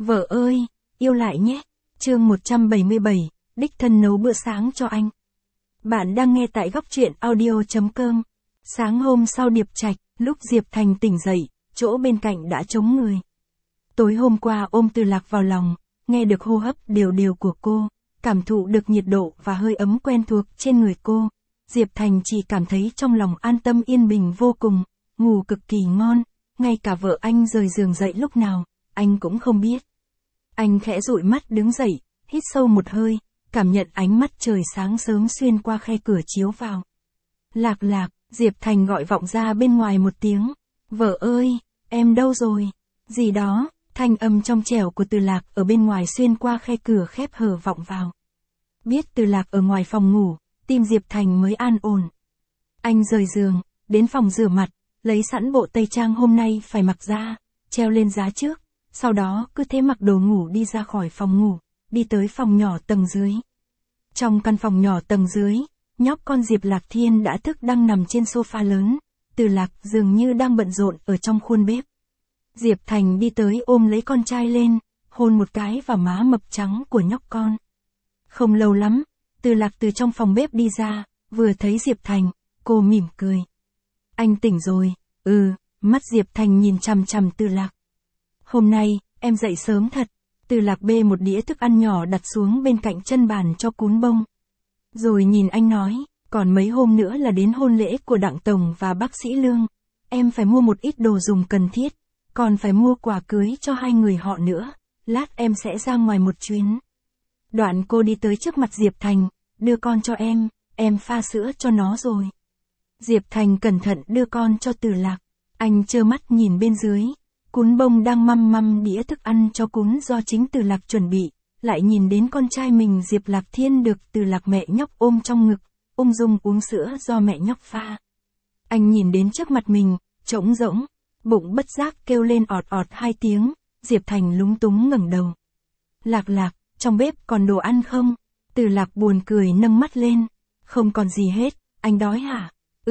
Vợ ơi, yêu lại nhé. Chương 177, đích thân nấu bữa sáng cho anh. Bạn đang nghe tại góc truyện audio.com. Sáng hôm sau Điệp Trạch, lúc Diệp Thành tỉnh dậy, chỗ bên cạnh đã trống người. Tối hôm qua ôm Từ Lạc vào lòng, nghe được hô hấp đều đều của cô, cảm thụ được nhiệt độ và hơi ấm quen thuộc trên người cô. Diệp Thành chỉ cảm thấy trong lòng an tâm yên bình vô cùng, ngủ cực kỳ ngon, ngay cả vợ anh rời giường dậy lúc nào, anh cũng không biết. Anh khẽ dụi mắt đứng dậy, hít sâu một hơi, cảm nhận ánh mắt trời sáng sớm xuyên qua khe cửa chiếu vào. Lạc Lạc, Diệp Thành gọi vọng ra bên ngoài một tiếng. Vợ ơi, em đâu rồi? Gì đó, thanh âm trong trẻo của Từ Lạc ở bên ngoài xuyên qua khe cửa khép hờ vọng vào. Biết Từ Lạc ở ngoài phòng ngủ, tim Diệp Thành mới an ổn. Anh rời giường, đến phòng rửa mặt, lấy sẵn bộ tây trang hôm nay phải mặc ra, treo lên giá trước. Sau đó cứ thế mặc đồ ngủ đi ra khỏi phòng ngủ, đi tới phòng nhỏ tầng dưới. Trong căn phòng nhỏ tầng dưới, nhóc con Diệp Lạc Thiên đã thức đang nằm trên sofa lớn, Từ Lạc dường như đang bận rộn ở trong khuôn bếp. Diệp Thành đi tới ôm lấy con trai lên, hôn một cái vào má mập trắng của nhóc con. Không lâu lắm, Từ Lạc từ trong phòng bếp đi ra, vừa thấy Diệp Thành, cô mỉm cười. Anh tỉnh rồi, mắt Diệp Thành nhìn chằm chằm Từ Lạc. Hôm nay, em dậy sớm thật. Từ Lạc bê một đĩa thức ăn nhỏ đặt xuống bên cạnh chân bàn cho cún bông. Rồi nhìn anh nói, còn mấy hôm nữa là đến hôn lễ của Đặng Tổng và bác sĩ Lương. Em phải mua một ít đồ dùng cần thiết, còn phải mua quà cưới cho hai người họ nữa. Lát em sẽ ra ngoài một chuyến. Đoạn cô đi tới trước mặt Diệp Thành, đưa con cho em pha sữa cho nó rồi. Diệp Thành cẩn thận đưa con cho Từ Lạc. Anh trơ mắt nhìn bên dưới. Cún bông đang măm đĩa thức ăn cho cún do chính Từ Lạc chuẩn bị, lại nhìn đến con trai mình Diệp Lạc Thiên được Từ Lạc mẹ nhóc ôm trong ngực, ung dung uống sữa do mẹ nhóc pha. Anh nhìn đến trước mặt mình, trống rỗng, bụng bất giác kêu lên ọt ọt hai tiếng, Diệp Thành lúng túng ngẩng đầu. Lạc Lạc, trong bếp còn đồ ăn không? Từ Lạc buồn cười nâng mắt lên, không còn gì hết, anh đói hả?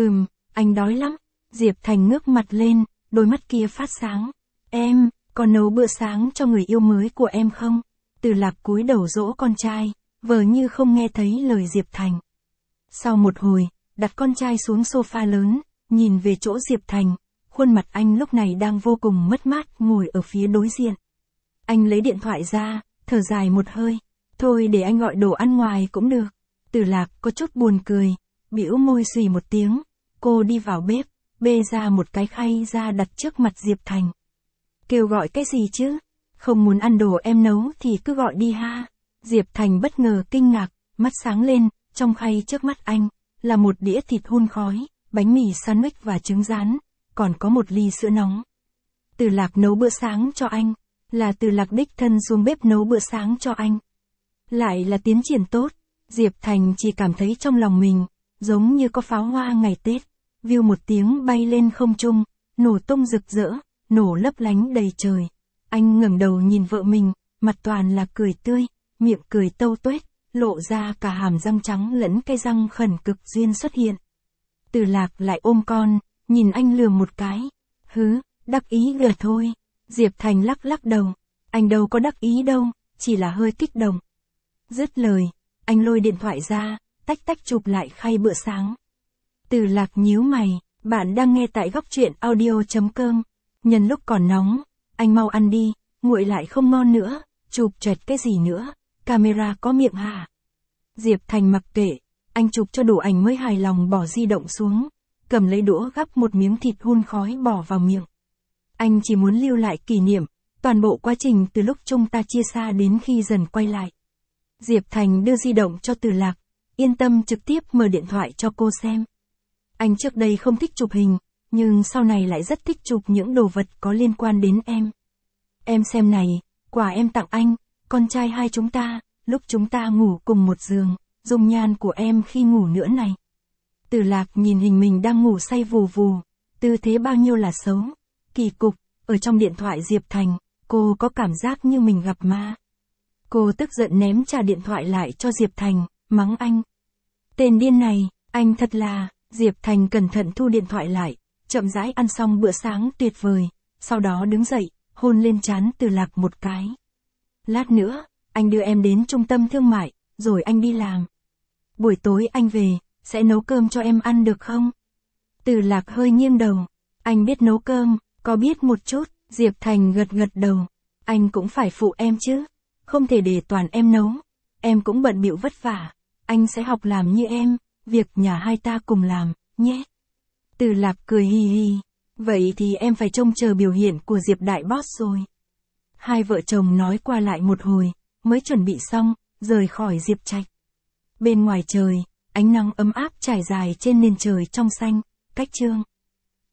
Anh đói lắm. Diệp Thành ngước mặt lên, đôi mắt kia phát sáng. Em, còn nấu bữa sáng cho người yêu mới của em không? Từ Lạc cúi đầu dỗ con trai, vờ như không nghe thấy lời Diệp Thành. Sau một hồi, đặt con trai xuống sofa lớn, nhìn về chỗ Diệp Thành, khuôn mặt anh lúc này đang vô cùng mất mát ngồi ở phía đối diện. Anh lấy điện thoại ra, thở dài một hơi. Thôi để anh gọi đồ ăn ngoài cũng được. Từ Lạc có chút buồn cười, bĩu môi xùy một tiếng. Cô đi vào bếp, bê ra một cái khay ra đặt trước mặt Diệp Thành. Kêu gọi cái gì chứ? Không muốn ăn đồ em nấu thì cứ gọi đi ha. Diệp Thành bất ngờ kinh ngạc, mắt sáng lên, trong khay trước mắt anh, là một đĩa thịt hun khói, bánh mì sandwich và trứng rán, còn có một ly sữa nóng. Từ Lạc nấu bữa sáng cho anh, là Từ Lạc đích thân xuống bếp nấu bữa sáng cho anh. Lại là tiến triển tốt, Diệp Thành chỉ cảm thấy trong lòng mình, giống như có pháo hoa ngày Tết, viu một tiếng bay lên không trung, nổ tung rực rỡ. Nổ lấp lánh đầy trời. Anh ngẩng đầu nhìn vợ mình, mặt toàn là cười tươi, miệng cười tâu tuét, lộ ra cả hàm răng trắng lẫn cái răng khẩn cực duyên xuất hiện. Từ Lạc lại ôm con, nhìn anh lườm một cái. Đắc ý gờ thôi. Diệp Thành lắc lắc đầu. Anh đâu có đắc ý đâu, chỉ là hơi kích động. Dứt lời, anh lôi điện thoại ra, tách chụp lại khay bữa sáng. Từ Lạc nhíu mày, bạn đang nghe tại góc truyện audio.com. Nhân lúc còn nóng, anh mau ăn đi, nguội lại không ngon nữa, chụp choẹt cái gì nữa, camera có miệng hả? Diệp Thành mặc kệ, anh chụp cho đủ ảnh mới hài lòng bỏ di động xuống, cầm lấy đũa gắp một miếng thịt hun khói bỏ vào miệng. Anh chỉ muốn lưu lại kỷ niệm, toàn bộ quá trình từ lúc chúng ta chia xa đến khi dần quay lại. Diệp Thành đưa di động cho Từ Lạc, yên tâm trực tiếp mở điện thoại cho cô xem. Anh trước đây không thích chụp hình, nhưng sau này lại rất thích chụp những đồ vật có liên quan đến em. Em xem này, quà em tặng anh, con trai hai chúng ta, lúc chúng ta ngủ cùng một giường, dung nhan của em khi ngủ nữa này. Từ Lạc nhìn hình mình đang ngủ say vù vù, tư thế bao nhiêu là xấu, kỳ cục, ở trong điện thoại Diệp Thành, cô có cảm giác như mình gặp ma. Cô tức giận ném trả điện thoại lại cho Diệp Thành, mắng anh. Tên điên này, anh thật là, Diệp Thành cẩn thận thu điện thoại lại. Chậm rãi ăn xong bữa sáng tuyệt vời, sau đó đứng dậy, hôn lên trán Từ Lạc một cái. Lát nữa, anh đưa em đến trung tâm thương mại, rồi anh đi làm. Buổi tối anh về, sẽ nấu cơm cho em ăn được không? Từ Lạc hơi nghiêng đầu. Anh biết nấu cơm, có biết một chút, Diệp Thành gật gật đầu. Anh cũng phải phụ em chứ. Không thể để toàn em nấu. Em cũng bận bịu vất vả. Anh sẽ học làm như em, việc nhà hai ta cùng làm, nhé. Từ Lạc cười hì hì. Vậy thì em phải trông chờ biểu hiện của Diệp đại boss rồi. Hai vợ chồng nói qua lại một hồi, mới chuẩn bị xong, rời khỏi Diệp Trạch. Bên ngoài trời, ánh nắng ấm áp trải dài trên nền trời trong xanh, cách trương.